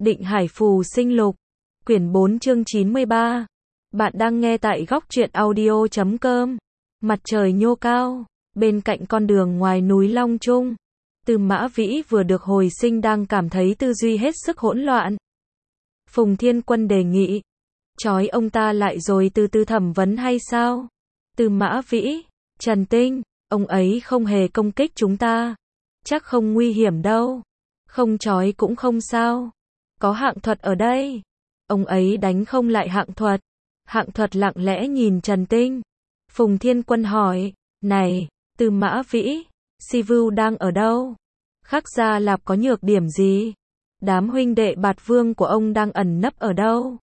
Định Hải Phù Sinh Lục, quyển 4 chương 93. Bạn đang nghe tại góc truyện audio.com. Mặt trời nhô cao, bên cạnh con đường ngoài núi Long Trung, Tư Mã Vĩ vừa được hồi sinh đang cảm thấy tư duy hết sức hỗn loạn. Phùng Thiên Quân đề nghị, trói ông ta lại rồi từ từ thẩm vấn hay sao? Tư Mã Vĩ, Trần Tinh, ông ấy không hề công kích chúng ta, chắc không nguy hiểm đâu. Không trói cũng không sao, có Hạng Thuật ở đây, ông ấy đánh không lại Hạng Thuật. Hạng Thuật lặng lẽ nhìn Trần Tinh. Phùng Thiên Quân hỏi, này, Tư Mã Vĩ, Si Vưu đang ở đâu? Khắc Gia Lạp có nhược điểm gì? Đám huynh đệ Bạt Vương của ông đang ẩn nấp ở đâu?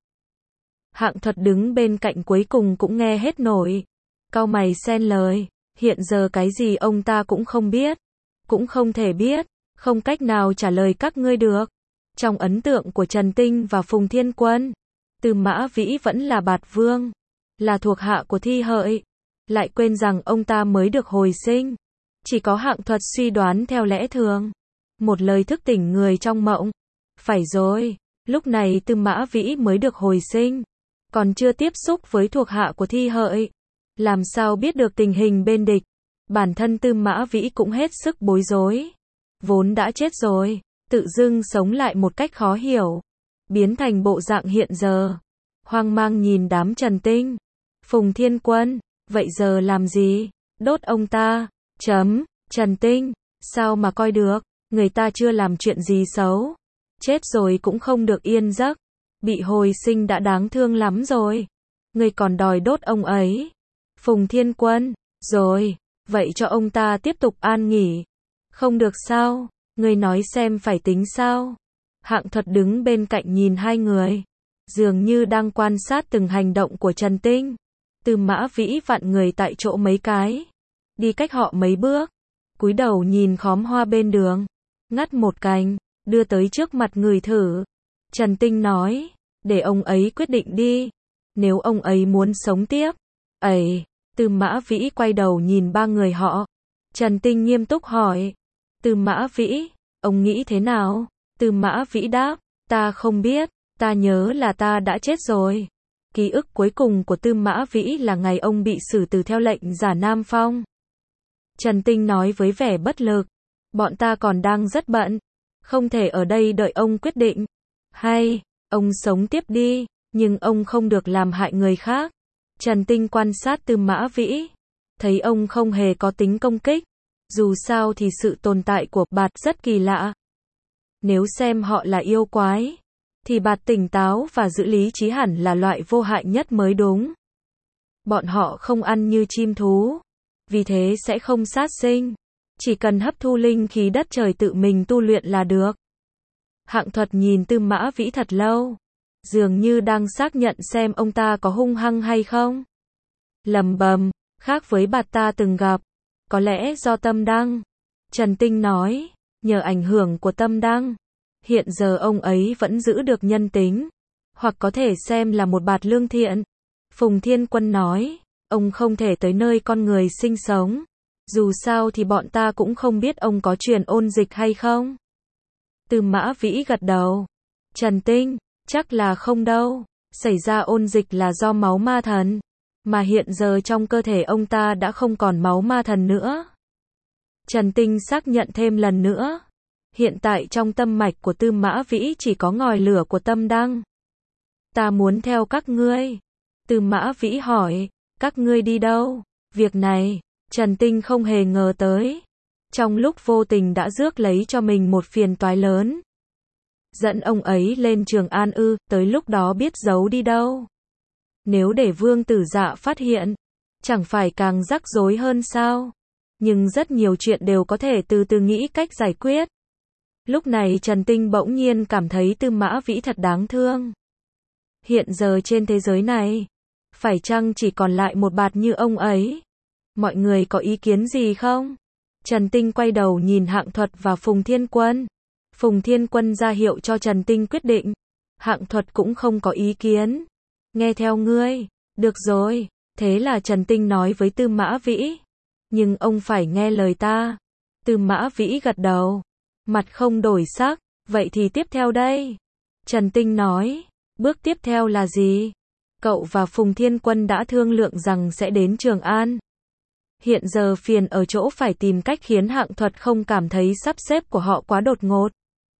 Hạng Thuật đứng bên cạnh cuối cùng cũng nghe hết nổi. Cau mày xen lời, hiện giờ cái gì ông ta cũng không biết, cũng không thể biết, không cách nào trả lời các ngươi được. Trong ấn tượng của Trần Tinh và Phùng Thiên Quân, Tư Mã Vĩ vẫn là Bạt Vương, là thuộc hạ của Thi Hợi, lại quên rằng ông ta mới được hồi sinh. Chỉ có Hạng Thuật suy đoán theo lẽ thường, một lời thức tỉnh người trong mộng. Phải rồi, lúc này Tư Mã Vĩ mới được hồi sinh, còn chưa tiếp xúc với thuộc hạ của Thi Hợi, làm sao biết được tình hình bên địch. Bản thân Tư Mã Vĩ cũng hết sức bối rối, vốn đã chết rồi, tự dưng sống lại một cách khó hiểu, biến thành bộ dạng hiện giờ. Hoang mang nhìn đám Trần Tinh, Phùng Thiên Quân, vậy giờ làm gì? Đốt ông ta? Trần Tinh, sao mà coi được, người ta chưa làm chuyện gì xấu, chết rồi cũng không được yên giấc, bị hồi sinh đã đáng thương lắm rồi, người còn đòi đốt ông ấy. Phùng Thiên Quân, rồi, vậy cho ông ta tiếp tục an nghỉ. Không được sao, người nói xem phải tính sao? Hạng Thuật đứng bên cạnh nhìn hai người, dường như đang quan sát từng hành động của Trần Tinh. Tư Mã Vĩ vặn người tại chỗ mấy cái, đi cách họ mấy bước, cúi đầu nhìn khóm hoa bên đường, ngắt một cành, đưa tới trước mặt người thử. Trần Tinh nói, để ông ấy quyết định đi, nếu ông ấy muốn sống tiếp. Ấy, Tư Mã Vĩ quay đầu nhìn ba người họ. Trần Tinh nghiêm túc hỏi, Tư Mã Vĩ, ông nghĩ thế nào? Tư Mã Vĩ đáp, ta không biết, ta nhớ là ta đã chết rồi. Ký ức cuối cùng của Tư Mã Vĩ là ngày ông bị xử tử theo lệnh giả Nam Phong. Trần Tinh nói với vẻ bất lực, bọn ta còn đang rất bận, không thể ở đây đợi ông quyết định. Hay, ông sống tiếp đi, nhưng ông không được làm hại người khác. Trần Tinh quan sát Tư Mã Vĩ, thấy ông không hề có tính công kích, dù sao thì sự tồn tại của Bạt rất kỳ lạ. Nếu xem họ là yêu quái, thì Bạt tỉnh táo và giữ lý trí hẳn là loại vô hại nhất mới đúng. Bọn họ không ăn như chim thú, vì thế sẽ không sát sinh, chỉ cần hấp thu linh khí đất trời tự mình tu luyện là được. Hạng Thuật nhìn Tư Mã Vĩ thật lâu, dường như đang xác nhận xem ông ta có hung hăng hay không. Lẩm bẩm, khác với Bạt ta từng gặp, có lẽ do tâm đăng. Trần Tinh nói, nhờ ảnh hưởng của tâm đăng, hiện giờ ông ấy vẫn giữ được nhân tính, hoặc có thể xem là một Bạt lương thiện. Phùng Thiên Quân nói, ông không thể tới nơi con người sinh sống, dù sao thì bọn ta cũng không biết ông có truyền ôn dịch hay không. Tư Mã Vĩ gật đầu. Trần Tinh, chắc là không đâu, xảy ra ôn dịch là do máu ma thần, mà hiện giờ trong cơ thể ông ta đã không còn máu ma thần nữa. Trần Tinh xác nhận thêm lần nữa, hiện tại trong tâm mạch của Tư Mã Vĩ chỉ có ngòi lửa của tâm đăng. Ta muốn theo các ngươi. Tư Mã Vĩ hỏi, các ngươi đi đâu? Việc này, Trần Tinh không hề ngờ tới, trong lúc vô tình đã rước lấy cho mình một phiền toái lớn. Dẫn ông ấy lên Trường An ư? Tới lúc đó biết giấu đi đâu? Nếu để Vương Tử Dạ phát hiện, chẳng phải càng rắc rối hơn sao? Nhưng rất nhiều chuyện đều có thể từ từ nghĩ cách giải quyết. Lúc này Trần Tinh bỗng nhiên cảm thấy Tư Mã Vĩ thật đáng thương. Hiện giờ trên thế giới này, phải chăng chỉ còn lại một Bạt như ông ấy? Mọi người có ý kiến gì không? Trần Tinh quay đầu nhìn Hạng Thuật và Phùng Thiên Quân. Phùng Thiên Quân ra hiệu cho Trần Tinh quyết định. Hạng Thuật cũng không có ý kiến. Nghe theo ngươi. Được rồi. Thế là Trần Tinh nói với Tư Mã Vĩ, nhưng ông phải nghe lời ta. Tư Mã Vĩ gật đầu, mặt không đổi sắc. Vậy thì tiếp theo đây. Trần Tinh nói, bước tiếp theo là gì? Cậu và Phùng Thiên Quân đã thương lượng rằng sẽ đến Trường An. Hiện giờ phiền ở chỗ phải tìm cách khiến Hạng Thuật không cảm thấy sắp xếp của họ quá đột ngột.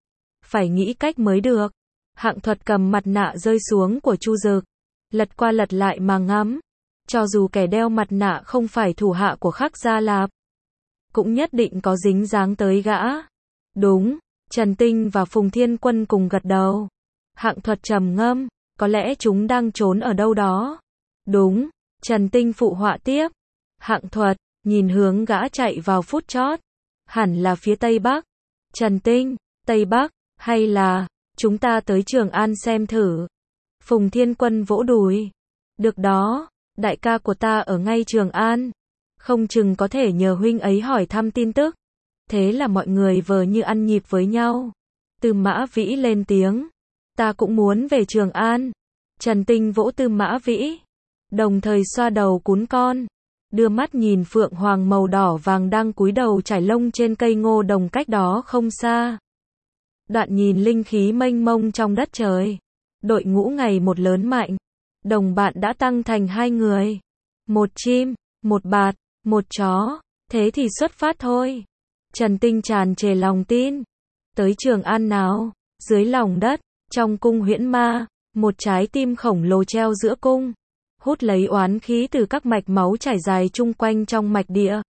Phải nghĩ cách mới được. Hạng Thuật cầm mặt nạ rơi xuống của Chu Dực, lật qua lật lại mà ngắm. Cho dù kẻ đeo mặt nạ không phải thủ hạ của Khắc Gia Lạp, cũng nhất định có dính dáng tới gã. Đúng, Trần Tinh và Phùng Thiên Quân cùng gật đầu. Hạng Thuật trầm ngâm, có lẽ chúng đang trốn ở đâu đó. Đúng, Trần Tinh phụ họa tiếp. Hạng Thuật nhìn hướng gã chạy vào phút chót, hẳn là phía Tây Bắc. Trần Tinh, Tây Bắc, hay là chúng ta tới Trường An xem thử. Phùng Thiên Quân vỗ đùi. Được đó, đại ca của ta ở ngay Trường An, không chừng có thể nhờ huynh ấy hỏi thăm tin tức. Thế là mọi người vờ như ăn nhịp với nhau. Tư Mã Vĩ lên tiếng, ta cũng muốn về Trường An. Trần Tinh vỗ Tư Mã Vĩ, đồng thời xoa đầu cún con, đưa mắt nhìn phượng hoàng màu đỏ vàng đang cúi đầu trải lông trên cây ngô đồng cách đó không xa. Đoạn nhìn linh khí mênh mông trong đất trời. Đội ngũ ngày một lớn mạnh. Đồng bạn đã tăng thành 2 người. Một chim, một bạt, một chó. Thế thì xuất phát thôi. Trần Tinh tràn trề lòng tin. Tới Trường An nào. Dưới lòng đất, trong cung Huyễn Ma, một trái tim khổng lồ treo giữa cung, hút lấy oán khí từ các mạch máu trải dài chung quanh trong mạch địa.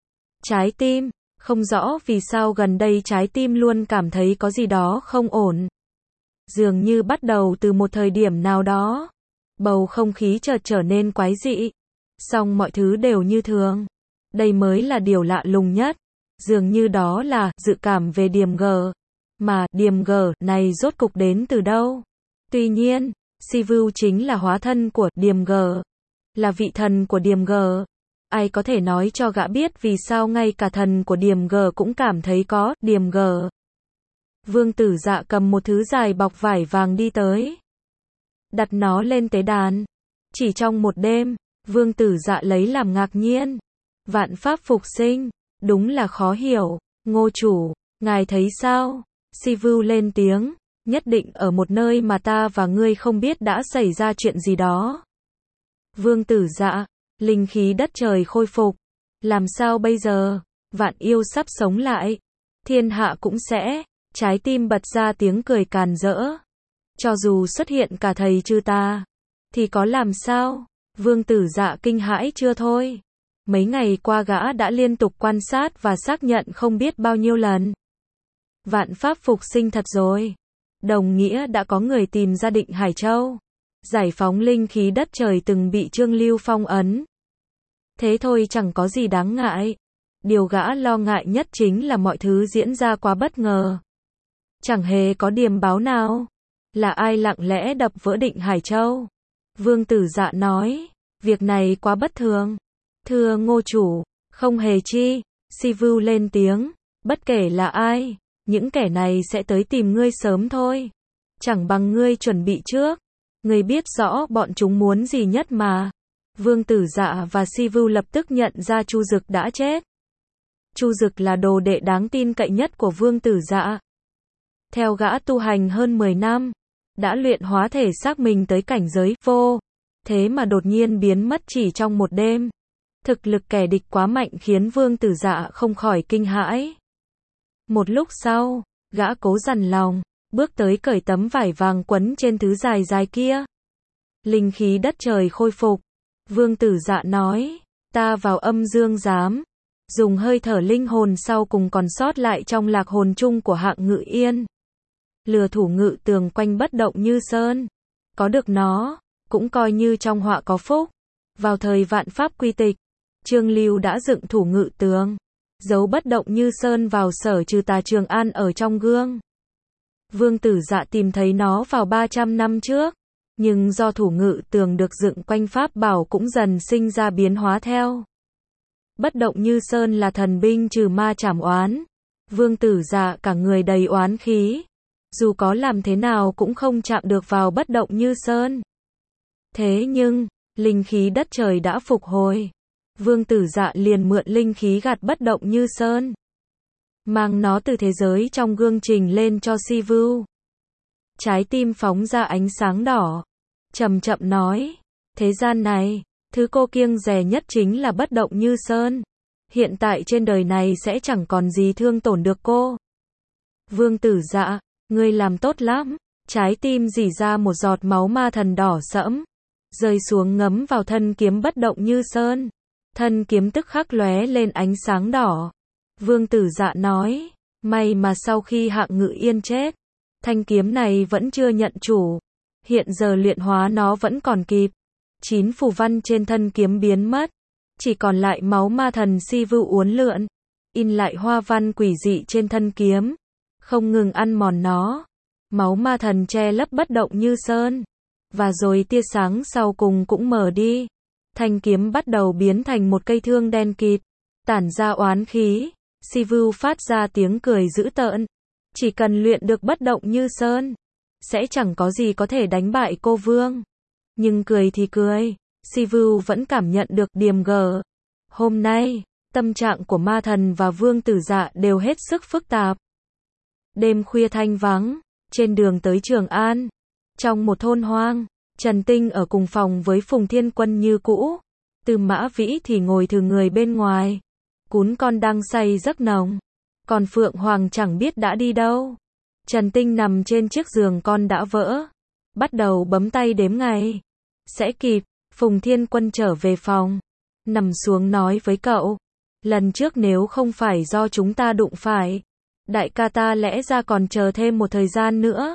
Trái tim, không rõ vì sao gần đây trái tim luôn cảm thấy có gì đó không ổn. Dường như bắt đầu từ một thời điểm nào đó, bầu không khí chợt trở nên quái dị. Song mọi thứ đều như thường. Đây mới là điều lạ lùng nhất. Dường như đó là dự cảm về điểm G. Mà điểm G này rốt cục đến từ đâu? Tuy nhiên, Sivu chính là hóa thân của điểm G, là vị thần của điểm G. Ai có thể nói cho gã biết vì sao ngay cả thần của điểm G cũng cảm thấy có điểm G? Vương Tử Dạ cầm một thứ dài bọc vải vàng đi tới, đặt nó lên tế đàn. Chỉ trong một đêm, Vương Tử Dạ lấy làm ngạc nhiên. Vạn pháp phục sinh, đúng là khó hiểu. Ngô chủ, ngài thấy sao? Sivu lên tiếng, nhất định ở một nơi mà ta và ngươi không biết đã xảy ra chuyện gì đó. Vương Tử Dạ, linh khí đất trời khôi phục. Làm sao bây giờ? Vạn yêu sắp sống lại. Thiên hạ cũng sẽ. Trái tim bật ra tiếng cười càn rỡ. Cho dù xuất hiện cả thầy chư ta, thì có làm sao? Vương Tử Dạ kinh hãi chưa thôi. Mấy ngày qua gã đã liên tục quan sát và xác nhận không biết bao nhiêu lần. Vạn pháp phục sinh thật rồi. Đồng nghĩa đã có người tìm ra Định Hải Châu, giải phóng linh khí đất trời từng bị Trương Lưu phong ấn. Thế thôi chẳng có gì đáng ngại. Điều gã lo ngại nhất chính là mọi thứ diễn ra quá bất ngờ. Chẳng hề có điềm báo nào. Là ai lặng lẽ đập vỡ Định Hải Châu? Vương Tử Dạ nói, việc này quá bất thường. Thưa Ngô chủ, không hề chi. Sivu lên tiếng, bất kể là ai, những kẻ này sẽ tới tìm ngươi sớm thôi. Chẳng bằng ngươi chuẩn bị trước. Ngươi biết rõ bọn chúng muốn gì nhất mà. Vương Tử Dạ và Sivu lập tức nhận ra Chu Dực đã chết. Chu Dực là đồ đệ đáng tin cậy nhất của Vương Tử Dạ. Theo gã tu hành hơn 10 năm, đã luyện hóa thể xác mình tới cảnh giới vô. Thế mà đột nhiên biến mất chỉ trong một đêm. Thực lực kẻ địch quá mạnh khiến Vương Tử Dạ không khỏi kinh hãi. Một lúc sau, gã cố dằn lòng, bước tới cởi tấm vải vàng quấn trên thứ dài dài kia. Linh khí đất trời khôi phục. Vương Tử Dạ nói, ta vào âm dương giám, dùng hơi thở linh hồn sau cùng còn sót lại trong lạc hồn chung của Hạng Ngự Yên. Lừa thủ Ngự Tường quanh bất động như sơn. Có được nó, cũng coi như trong họa có phúc. Vào thời vạn pháp quy tịch, Trương Lưu đã dựng thủ Ngự Tường, giấu bất động như sơn vào sở trừ tà Trường An ở trong gương. Vương Tử Dạ tìm thấy nó vào 300 năm trước, nhưng do thủ Ngự Tường được dựng quanh pháp bảo cũng dần sinh ra biến hóa theo. Bất động như sơn là thần binh trừ ma trảm oán. Vương Tử Dạ cả người đầy oán khí, dù có làm thế nào cũng không chạm được vào bất động như sơn. Thế nhưng, linh khí đất trời đã phục hồi. Vương Tử Dạ liền mượn linh khí gạt bất động như sơn, mang nó từ thế giới trong gương trình lên cho Sivu. trái tim phóng ra ánh sáng đỏ. Chậm chậm nói, thế gian này, thứ cô kiêng dè nhất chính là bất động như sơn. Hiện tại trên đời này sẽ chẳng còn gì thương tổn được cô. Vương Tử Dạ, ngươi làm tốt lắm. Trái tim rỉ ra một giọt máu ma thần đỏ sẫm, rơi xuống ngấm vào thân kiếm bất động như sơn. Thân kiếm tức khắc lóe lên ánh sáng đỏ. Vương Tử Dạ nói, may mà sau khi Hạng Ngự Yên chết, thanh kiếm này vẫn chưa nhận chủ. Hiện giờ luyện hóa nó vẫn còn kịp. 9 phù văn trên thân kiếm biến mất, chỉ còn lại máu ma thần si vưu uốn lượn, in lại hoa văn quỷ dị trên thân kiếm, không ngừng ăn mòn nó. Máu ma thần che lấp bất động như sơn, và rồi tia sáng sau cùng cũng mở đi. Thanh kiếm bắt đầu biến thành một cây thương đen kịt, tản ra oán khí. Si vưu phát ra tiếng cười dữ tợn. Chỉ cần luyện được bất động như sơn, sẽ chẳng có gì có thể đánh bại cô Vương. Nhưng cười thì cười, Si vưu vẫn cảm nhận được điềm gở. Hôm nay, tâm trạng của ma thần và Vương Tử Dạ đều hết sức phức tạp. Đêm khuya thanh vắng, trên đường tới Trường An, trong một thôn hoang, Trần Tinh ở cùng phòng với Phùng Thiên Quân như cũ. Tư Mã Vĩ thì ngồi thừ người bên ngoài. Cún con đang say giấc nồng, còn Phượng Hoàng chẳng biết đã đi đâu. Trần Tinh nằm trên chiếc giường con đã vỡ, bắt đầu bấm tay đếm ngày. Sẽ kịp. Phùng Thiên Quân trở về phòng, nằm xuống nói với cậu, lần trước nếu không phải do chúng ta đụng phải, đại ca ta lẽ ra còn chờ thêm một thời gian nữa.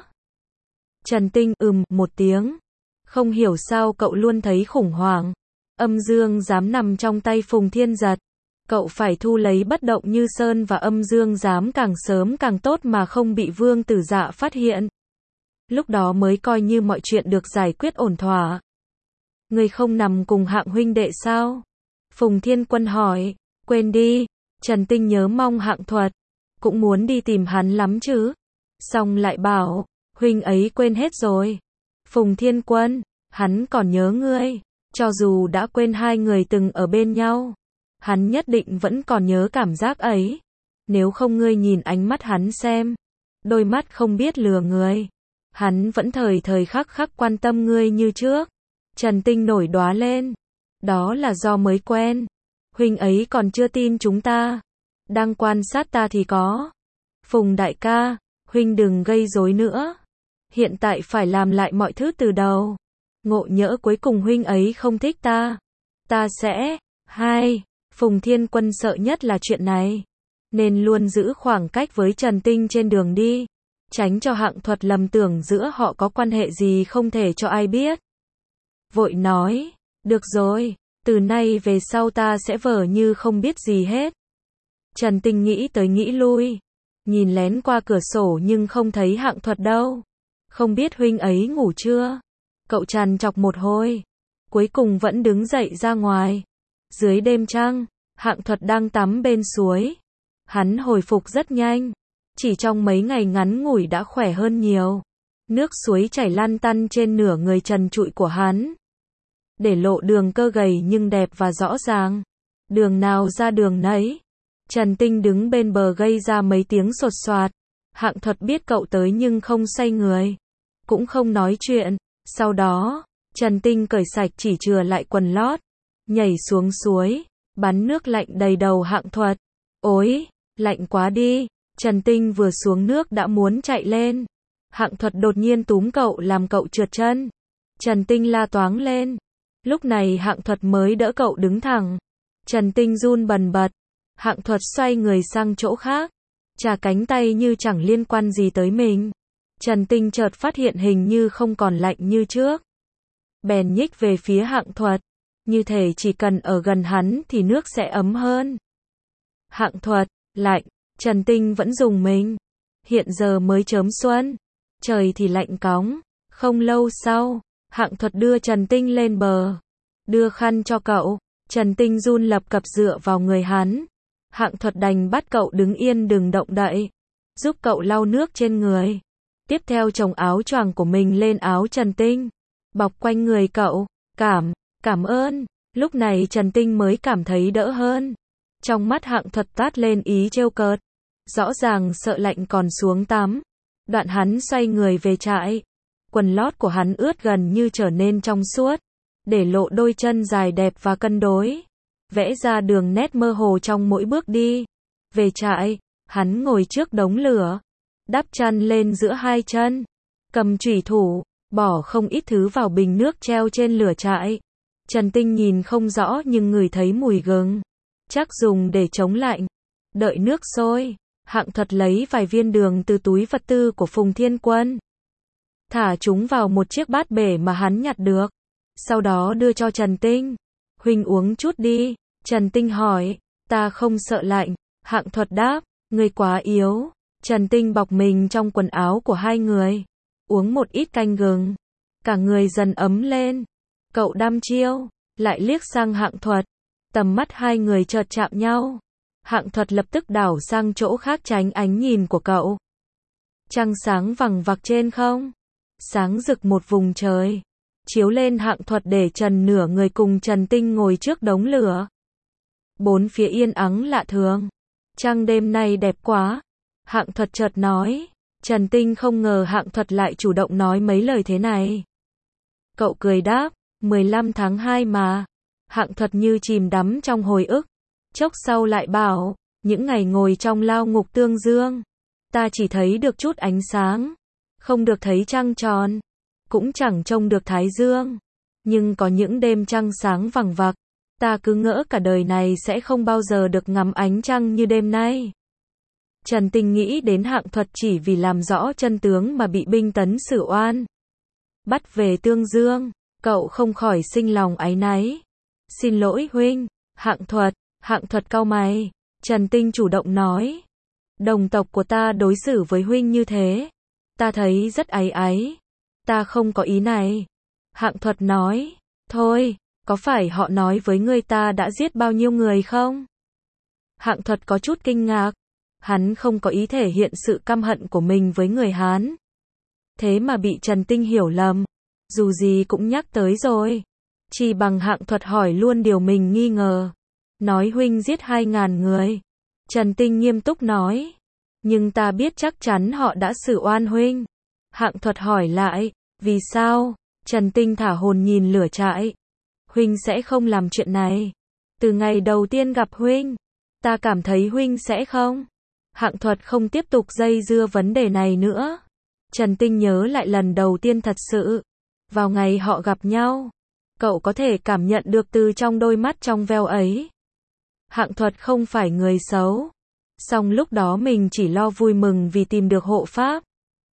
Trần Tinh một tiếng. Không hiểu sao cậu luôn thấy khủng hoảng. Âm dương giám nằm trong tay Phùng Thiên Giật. Cậu phải thu lấy bất động như sơn và âm dương giám càng sớm càng tốt mà không bị Vương Tử Dạ phát hiện. Lúc đó mới coi như mọi chuyện được giải quyết ổn thỏa. Người không nằm cùng Hạng huynh đệ sao? Phùng Thiên Quân hỏi. Quên đi. Trần Tinh nhớ mong Hạng Thuật, cũng muốn đi tìm hắn lắm chứ. Xong lại bảo, huynh ấy quên hết rồi. Phùng Thiên Quân, hắn còn nhớ ngươi. Cho dù đã quên hai người từng ở bên nhau, hắn nhất định vẫn còn nhớ cảm giác ấy. Nếu không ngươi nhìn ánh mắt hắn xem. Đôi mắt không biết lừa người. Hắn vẫn thời thời khắc khắc quan tâm ngươi như trước. Trần Tinh nổi đoá lên. Đó là do mới quen. Huynh ấy còn chưa tin chúng ta. Đang quan sát ta thì có. Phùng đại ca, huynh đừng gây rối nữa. Hiện tại phải làm lại mọi thứ từ đầu. Ngộ nhỡ cuối cùng huynh ấy không thích ta. Ta sẽ... Phùng Thiên Quân sợ nhất là chuyện này, nên luôn giữ khoảng cách với Trần Tinh trên đường đi, tránh cho Hạng Thuật lầm tưởng giữa họ có quan hệ gì không thể cho ai biết. Vội nói, được rồi, từ nay về sau ta sẽ vờ như không biết gì hết. Trần Tinh nghĩ tới nghĩ lui, nhìn lén qua cửa sổ nhưng không thấy Hạng Thuật đâu. Không biết huynh ấy ngủ chưa? Cậu trằn trọc một hồi, cuối cùng vẫn đứng dậy ra ngoài. Dưới đêm trăng, Hạng Thuật đang tắm bên suối. Hắn hồi phục rất nhanh, chỉ trong mấy ngày ngắn ngủi đã khỏe hơn nhiều. Nước suối chảy lăn tăn trên nửa người trần trụi của hắn, để lộ đường cơ gầy nhưng đẹp và rõ ràng. Đường nào ra đường nấy. Trần Tinh đứng bên bờ gây ra mấy tiếng sột soạt. Hạng Thuật biết cậu tới nhưng không xoay người, cũng không nói chuyện. Sau đó, Trần Tinh cởi sạch chỉ chừa lại quần lót, nhảy xuống suối, bắn nước lạnh đầy đầu Hạng Thuật. Ôi, lạnh quá đi. Trần Tinh vừa xuống nước đã muốn chạy lên. Hạng Thuật đột nhiên túm cậu làm cậu trượt chân. Trần Tinh la toáng lên. Lúc này Hạng Thuật mới đỡ cậu đứng thẳng. Trần Tinh run bần bật. Hạng Thuật xoay người sang chỗ khác, chà cánh tay như chẳng liên quan gì tới mình. Trần Tinh chợt phát hiện hình như không còn lạnh như trước. Bèn nhích về phía Hạng Thuật, như thể chỉ cần ở gần hắn thì nước sẽ ấm hơn. Hạng Thuật, lạnh. Trần Tinh vẫn dùng mình. Hiện giờ mới chớm xuân, trời thì lạnh cóng. Không lâu sau, Hạng Thuật đưa Trần Tinh lên bờ, đưa khăn cho cậu. Trần Tinh run lập cập dựa vào người hắn. Hạng Thuật đành bắt cậu đứng yên đừng động đậy, giúp cậu lau nước trên người. Tiếp theo chồng áo choàng của mình lên áo Trần Tinh, bọc quanh người cậu. Cảm ơn. Lúc này Trần Tinh mới cảm thấy đỡ hơn. Trong mắt Hạng Thuật toát lên ý trêu cợt. Rõ ràng sợ lạnh còn xuống tắm. Đoạn hắn xoay người về trại. Quần lót của hắn ướt gần như trở nên trong suốt, để lộ đôi chân dài đẹp và cân đối, vẽ ra đường nét mơ hồ trong mỗi bước đi. Về trại, hắn ngồi trước đống lửa, đắp chăn lên giữa hai chân, cầm chủy thủ, bỏ không ít thứ vào bình nước treo trên lửa trại. Trần Tinh nhìn không rõ nhưng ngửi thấy mùi gừng, chắc dùng để chống lạnh. Đợi nước sôi, Hạng Thuật lấy vài viên đường từ túi vật tư của Phùng Thiên Quân, thả chúng vào một chiếc bát bể mà hắn nhặt được, sau đó đưa cho Trần Tinh. Huynh uống chút đi. Trần Tinh hỏi. Ta không sợ lạnh. Hạng Thuật đáp. Ngươi quá yếu. Trần Tinh bọc mình trong quần áo của hai người, uống một ít canh gừng, cả người dần ấm lên. Cậu đăm chiêu, lại liếc sang Hạng Thuật. Tầm mắt hai người chợt chạm nhau. Hạng Thuật lập tức đảo sang chỗ khác tránh ánh nhìn của cậu. Trăng sáng vằng vặc trên không, sáng rực một vùng trời, chiếu lên Hạng Thuật để trần nửa người cùng Trần Tinh ngồi trước đống lửa. Bốn phía yên ắng lạ thường. Trăng đêm nay đẹp quá. Hạng Thuật chợt nói. Trần Tinh không ngờ Hạng Thuật lại chủ động nói mấy lời thế này. Cậu cười đáp. 15 tháng 2 mà. Hạng Thuật như chìm đắm trong hồi ức. Chốc sau lại bảo. Những ngày ngồi trong lao ngục Tương Dương, ta chỉ thấy được chút ánh sáng, không được thấy trăng tròn, cũng chẳng trông được thái dương. Nhưng có những đêm trăng sáng vằng vặc, ta cứ ngỡ cả đời này sẽ không bao giờ được ngắm ánh trăng như đêm nay. Trần Tinh nghĩ đến Hạng Thuật chỉ vì làm rõ chân tướng mà bị binh tấn xử oan, bắt về Tương Dương, cậu không khỏi sinh lòng áy náy. Xin lỗi huynh. Hạng Thuật cau mày. Trần Tinh chủ động nói. Đồng tộc của ta đối xử với huynh như thế, ta thấy rất áy áy. Ta không có ý này. Hạng Thuật nói. Thôi, có phải họ nói với ngươi ta đã giết bao nhiêu người không? Hạng Thuật có chút kinh ngạc. Hắn không có ý thể hiện sự căm hận của mình với người Hán. Thế mà bị Trần Tinh hiểu lầm. Dù gì cũng nhắc tới rồi, chỉ bằng Hạng Thuật hỏi luôn điều mình nghi ngờ. Nói huynh giết 2.000 người. Trần Tinh nghiêm túc nói. Nhưng ta biết chắc chắn họ đã xử oan huynh. Hạng Thuật hỏi lại. Vì sao? Trần Tinh thả hồn nhìn lửa trại. Huynh sẽ không làm chuyện này. Từ ngày đầu tiên gặp huynh, ta cảm thấy huynh sẽ không. Hạng Thuật không tiếp tục dây dưa vấn đề này nữa. Trần Tinh nhớ lại lần đầu tiên thật sự. Vào ngày họ gặp nhau, cậu có thể cảm nhận được từ trong đôi mắt trong veo ấy. Hạng Thuật không phải người xấu. Song lúc đó mình chỉ lo vui mừng vì tìm được hộ pháp.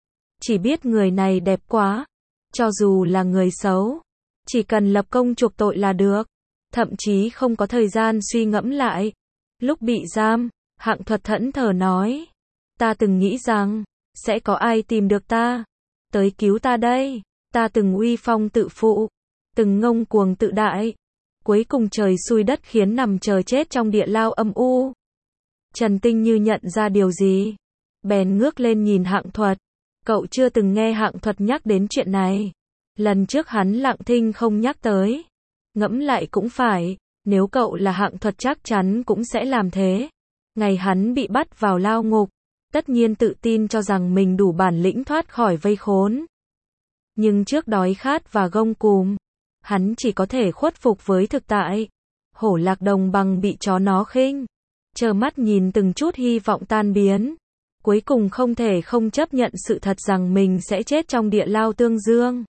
Chỉ biết người này đẹp quá. Cho dù là người xấu, chỉ cần lập công chuộc tội là được. Thậm chí không có thời gian suy ngẫm lại. Lúc bị giam, Hạng Thuật thẫn thờ nói. Ta từng nghĩ rằng, sẽ có ai tìm được ta, tới cứu ta đây. Ta từng uy phong tự phụ, từng ngông cuồng tự đại. Cuối cùng trời xui đất khiến nằm chờ chết trong địa lao âm u. Trần Tinh như nhận ra điều gì, bèn ngước lên nhìn Hạng Thuật. Cậu chưa từng nghe Hạng Thuật nhắc đến chuyện này. Lần trước hắn lặng thinh không nhắc tới. Ngẫm lại cũng phải, nếu cậu là Hạng Thuật chắc chắn cũng sẽ làm thế. Ngày hắn bị bắt vào lao ngục, tất nhiên tự tin cho rằng mình đủ bản lĩnh thoát khỏi vây khốn. Nhưng trước đói khát và gông cùm, hắn chỉ có thể khuất phục với thực tại. Hổ lạc đồng bằng bị chó nó khinh, trơ mắt nhìn từng chút hy vọng tan biến. Cuối cùng không thể không chấp nhận sự thật rằng mình sẽ chết trong địa lao Tương Dương.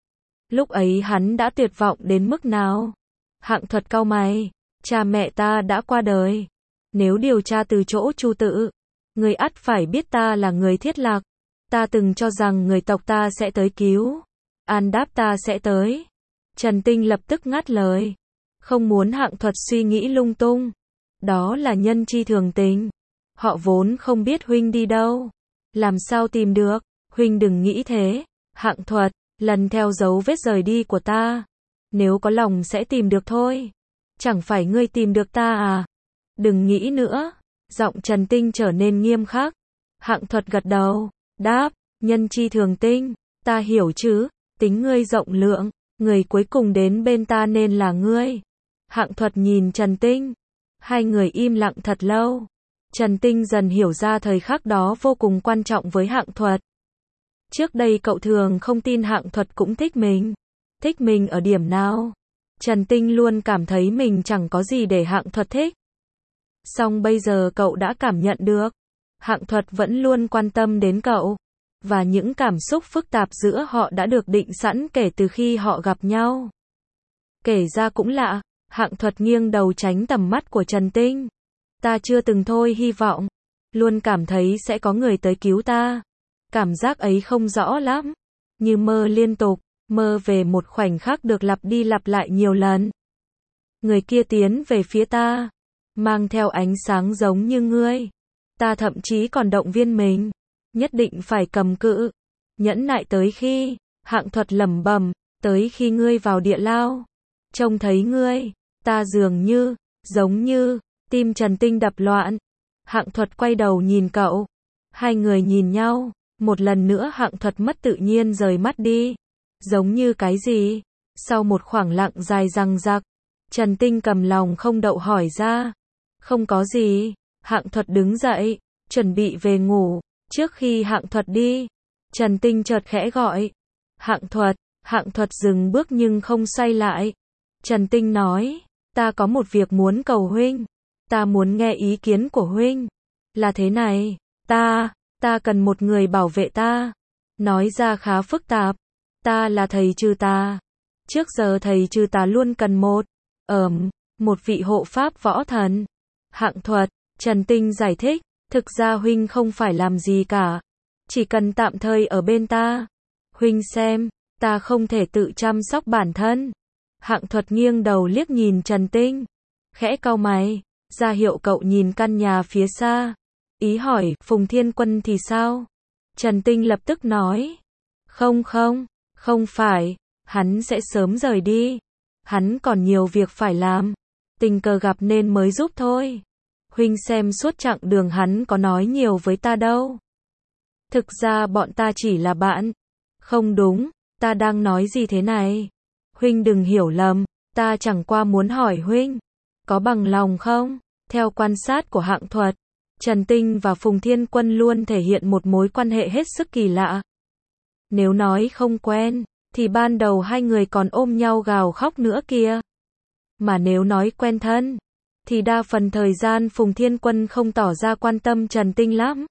Lúc ấy hắn đã tuyệt vọng đến mức nào? Hạng Thuật cau mày. Cha mẹ ta đã qua đời. Nếu điều tra từ chỗ Chu Tự, người ắt phải biết ta là người Thiết Lạc. Ta từng cho rằng người tộc ta sẽ tới cứu, an đáp ta sẽ tới. Trần Tinh lập tức ngắt lời. Không muốn Hạng Thuật suy nghĩ lung tung. Đó là nhân chi thường tình. Họ vốn không biết huynh đi đâu. Làm sao tìm được? Huynh đừng nghĩ thế. Hạng Thuật, lần theo dấu vết rời đi của ta, nếu có lòng sẽ tìm được thôi. Chẳng phải ngươi tìm được ta à? Đừng nghĩ nữa. Giọng Trần Tinh trở nên nghiêm khắc. Hạng Thuật gật đầu, đáp, nhân chi thường tình, ta hiểu chứ, tính ngươi rộng lượng, người cuối cùng đến bên ta nên là ngươi. Hạng Thuật nhìn Trần Tinh. Hai người im lặng thật lâu. Trần Tinh dần hiểu ra thời khắc đó vô cùng quan trọng với Hạng Thuật. Trước đây cậu thường không tin Hạng Thuật cũng thích mình. Thích mình ở điểm nào? Trần Tinh luôn cảm thấy mình chẳng có gì để Hạng Thuật thích. Song bây giờ cậu đã cảm nhận được, Hạng Thuật vẫn luôn quan tâm đến cậu. Và những cảm xúc phức tạp giữa họ đã được định sẵn kể từ khi họ gặp nhau. Kể ra cũng lạ, Hạng Thuật nghiêng đầu tránh tầm mắt của Trần Tinh. Ta chưa từng thôi hy vọng. Luôn cảm thấy sẽ có người tới cứu ta. Cảm giác ấy không rõ lắm. Như mơ liên tục, mơ về một khoảnh khắc được lặp đi lặp lại nhiều lần. Người kia tiến về phía ta, mang theo ánh sáng giống như ngươi. Ta thậm chí còn động viên mình, nhất định phải cầm cự, nhẫn nại tới khi, Hạng Thuật lẩm bẩm, tới khi ngươi vào địa lao, trông thấy ngươi, ta dường như, giống như, tim Trần Tinh đập loạn. Hạng Thuật quay đầu nhìn cậu, hai người nhìn nhau, một lần nữa Hạng Thuật mất tự nhiên rời mắt đi, giống như cái gì? Sau một khoảng lặng dài dằng dặc, Trần Tinh cầm lòng không đậu hỏi ra, không có gì. Hạng Thuật đứng dậy, chuẩn bị về ngủ. Trước khi Hạng Thuật đi, Trần Tinh chợt khẽ gọi, Hạng Thuật dừng bước nhưng không xoay lại. Trần Tinh nói, ta có một việc muốn cầu huynh, ta muốn nghe ý kiến của huynh. Là thế này, ta cần một người bảo vệ ta. Nói ra khá phức tạp, ta là thầy trừ tà. Trước giờ thầy trừ tà luôn cần một vị hộ pháp võ thần. Hạng Thuật, Trần Tinh giải thích, thực ra huynh không phải làm gì cả, chỉ cần tạm thời ở bên ta. Huynh xem, ta không thể tự chăm sóc bản thân. Hạng Thuật nghiêng đầu liếc nhìn Trần Tinh, khẽ cau mày, ra hiệu cậu nhìn căn nhà phía xa. Ý hỏi, Phùng Thiên Quân thì sao? Trần Tinh lập tức nói, không phải, hắn sẽ sớm rời đi. Hắn còn nhiều việc phải làm, tình cờ gặp nên mới giúp thôi. Huynh xem suốt chặng đường hắn có nói nhiều với ta đâu. Thực ra bọn ta chỉ là bạn. Không đúng, ta đang nói gì thế này? Huynh đừng hiểu lầm, ta chẳng qua muốn hỏi huynh, có bằng lòng không? Theo quan sát của Hạng Thuật, Trần Tinh và Phùng Thiên Quân luôn thể hiện một mối quan hệ hết sức kỳ lạ. Nếu nói không quen, thì ban đầu hai người còn ôm nhau gào khóc nữa kia. Mà nếu nói quen thân, thì đa phần thời gian Phùng Thiên Quân không tỏ ra quan tâm Trần Tinh lắm.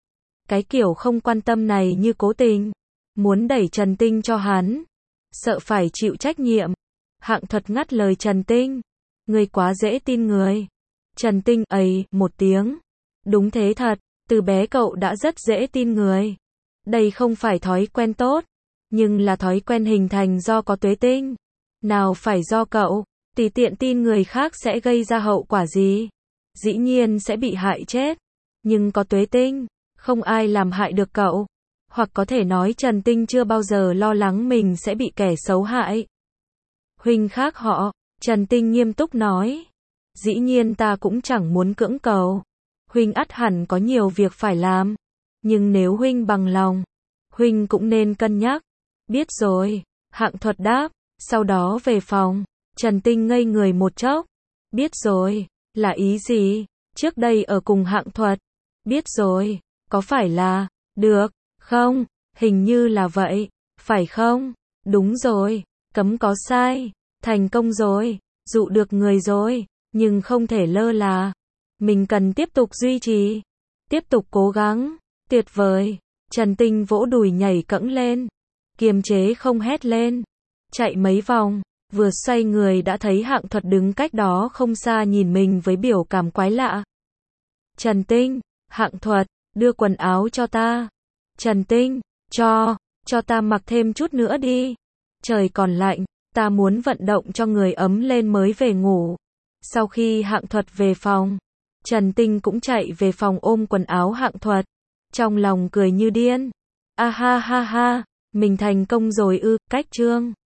Cái kiểu không quan tâm này như cố tình, muốn đẩy Trần Tinh cho hắn, sợ phải chịu trách nhiệm. Hạng Thuật ngắt lời Trần Tinh, ngươi quá dễ tin người. Trần Tinh ầy một tiếng, đúng thế thật, từ bé cậu đã rất dễ tin người. Đây không phải thói quen tốt, nhưng là thói quen hình thành do có tuế tinh. Nào phải do cậu, tùy tiện tin người khác sẽ gây ra hậu quả gì? Dĩ nhiên sẽ bị hại chết. Nhưng có tuế tinh, không ai làm hại được cậu. Hoặc có thể nói Trần Tinh chưa bao giờ lo lắng mình sẽ bị kẻ xấu hại. Huynh khác họ, Trần Tinh nghiêm túc nói. Dĩ nhiên ta cũng chẳng muốn cưỡng cầu. Huynh ắt hẳn có nhiều việc phải làm. Nhưng nếu huynh bằng lòng, huynh cũng nên cân nhắc. Biết rồi, Hạng Thuật đáp, sau đó về phòng. Trần Tinh ngây người một chốc. Biết rồi, là ý gì? Trước đây ở cùng Hạng Thuật. Biết rồi, có phải là, được, không? Hình như là vậy, phải không? Đúng rồi, cấm có sai, thành công rồi, dụ được người rồi, nhưng không thể lơ là. Mình cần tiếp tục duy trì, tiếp tục cố gắng, tuyệt vời. Trần Tinh vỗ đùi nhảy cẫng lên, kiềm chế không hét lên, chạy mấy vòng. Vừa xoay người đã thấy Hạng Thuật đứng cách đó không xa nhìn mình với biểu cảm quái lạ. Trần Tinh, Hạng Thuật, đưa quần áo cho ta. Trần Tinh, cho ta mặc thêm chút nữa đi. Trời còn lạnh, ta muốn vận động cho người ấm lên mới về ngủ. Sau khi Hạng Thuật về phòng, Trần Tinh cũng chạy về phòng ôm quần áo Hạng Thuật. Trong lòng cười như điên. A ha ha ha, mình thành công rồi ư, cách chương.